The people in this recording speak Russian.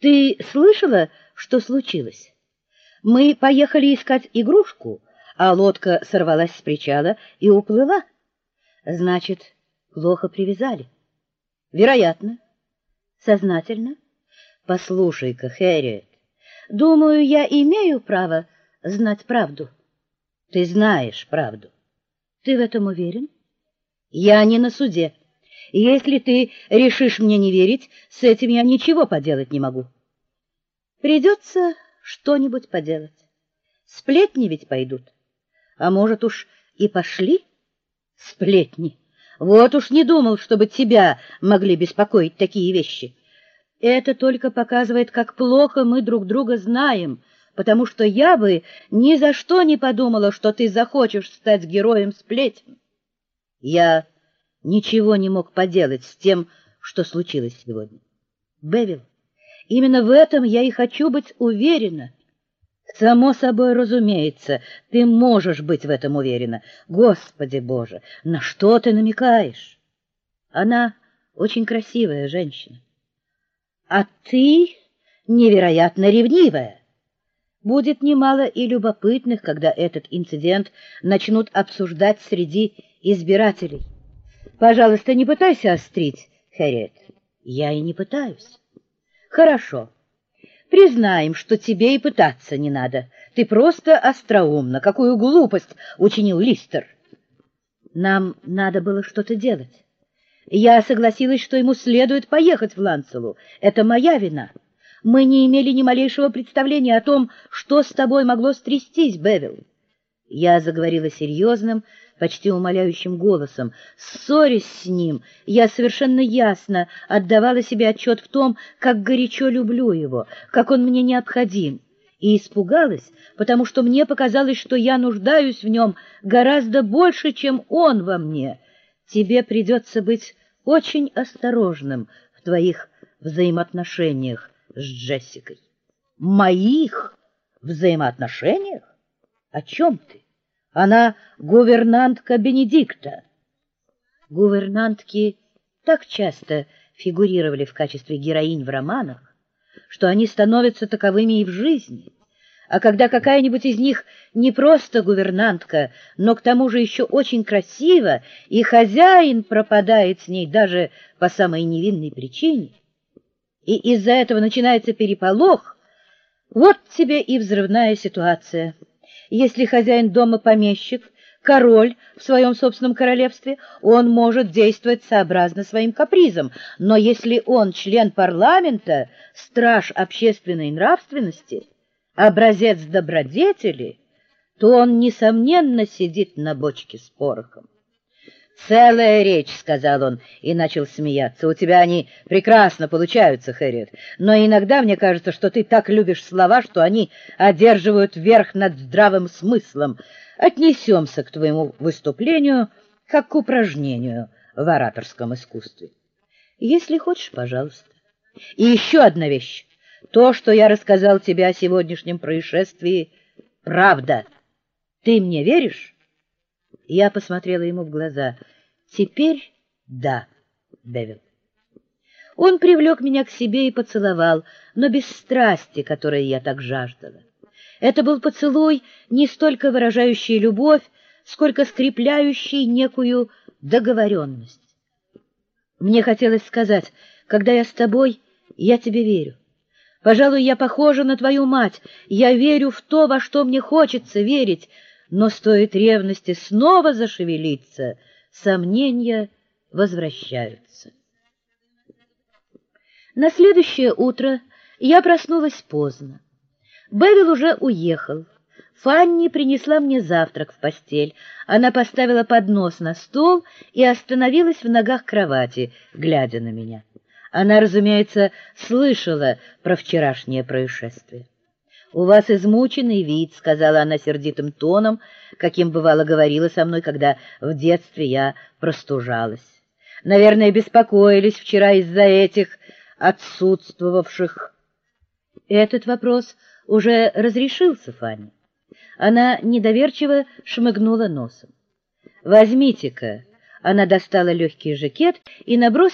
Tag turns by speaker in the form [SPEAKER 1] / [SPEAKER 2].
[SPEAKER 1] Ты слышала, что случилось? Мы поехали искать игрушку, а лодка сорвалась с причала и уплыла. Значит, плохо привязали. Вероятно. Сознательно? Послушай-ка, Хэрриет, думаю, я имею право знать правду. Ты знаешь правду. Ты в этом уверен? Я не на суде. Если ты решишь мне не верить, с этим я ничего поделать не могу. Придется что-нибудь поделать. Сплетни ведь пойдут. А может уж и пошли сплетни. Вот уж не думал, чтобы тебя могли беспокоить такие вещи. Это только показывает, как плохо мы друг друга знаем, потому что я бы ни за что не подумала, что ты захочешь стать героем сплетен. Я ничего не мог поделать с тем, что случилось сегодня. Бевил, именно в этом я и хочу быть уверена. Само собой разумеется, ты можешь быть в этом уверена. Господи Боже, на что ты намекаешь? Она очень красивая женщина. А ты невероятно ревнивая. Будет немало и любопытных, когда этот инцидент начнут обсуждать среди избирателей. Пожалуйста, не пытайся острить, Хэрриет. Я и не пытаюсь. Хорошо. Признаем, что тебе и пытаться не надо. Ты просто остроумна. Какую глупость учинил Листер. Нам надо было что-то делать. Я согласилась, что ему следует поехать в Ланцелу. Это моя вина. Мы не имели ни малейшего представления о том, что с тобой могло стрястись, Бевил. Я заговорила серьезным, почти умоляющим голосом. Ссорясь с ним, я совершенно ясно отдавала себе отчет в том, как горячо люблю его, как он мне необходим. И испугалась, потому что мне показалось, что я нуждаюсь в нем гораздо больше, чем он во мне. Тебе придется быть очень осторожным в твоих взаимоотношениях с Джессикой. Моих взаимоотношениях? О чем ты? Она гувернантка Бенедикта. Гувернантки так часто фигурировали в качестве героинь в романах, что они становятся таковыми и в жизни. А когда какая-нибудь из них не просто гувернантка, но к тому же еще очень красива, и хозяин пропадает с ней даже по самой невинной причине, и из-за этого начинается переполох, вот тебе и взрывная ситуация. Если хозяин дома помещик, король в своем собственном королевстве, он может действовать сообразно своим капризам, но если он член парламента, страж общественной нравственности, образец добродетели, то он, несомненно, сидит на бочке с порохом. «Целая речь», — сказал он и начал смеяться. «У тебя они прекрасно получаются, Хэрриет, но иногда мне кажется, что ты так любишь слова, что они одерживают верх над здравым смыслом. Отнесемся к твоему выступлению как к упражнению в ораторском искусстве. Если хочешь, пожалуйста. И еще одна вещь. То, что я рассказал тебе о сегодняшнем происшествии, правда. Ты мне веришь?» Я посмотрела ему в глаза. «Теперь да, Бевил». Он привлек меня к себе и поцеловал, но без страсти, которой я так жаждала. Это был поцелуй, не столько выражающий любовь, сколько скрепляющий некую договоренность. Мне хотелось сказать: когда я с тобой, я тебе верю. Пожалуй, я похожа на твою мать, я верю в то, во что мне хочется верить, но стоит ревности снова зашевелиться, сомнения возвращаются. На следующее утро я проснулась поздно. Бевил уже уехал. Фанни принесла мне завтрак в постель. Она поставила поднос на стол и остановилась в ногах кровати, глядя на меня. Она, разумеется, слышала про вчерашнее происшествие. «У вас измученный вид», — сказала она сердитым тоном, каким бывало говорила со мной, когда в детстве я простужалась. «Наверное, беспокоились вчера из-за этих отсутствовавших». Этот вопрос уже разрешился, Фанни. Она недоверчиво шмыгнула носом. «Возьмите-ка». Она достала легкий жакет и набросила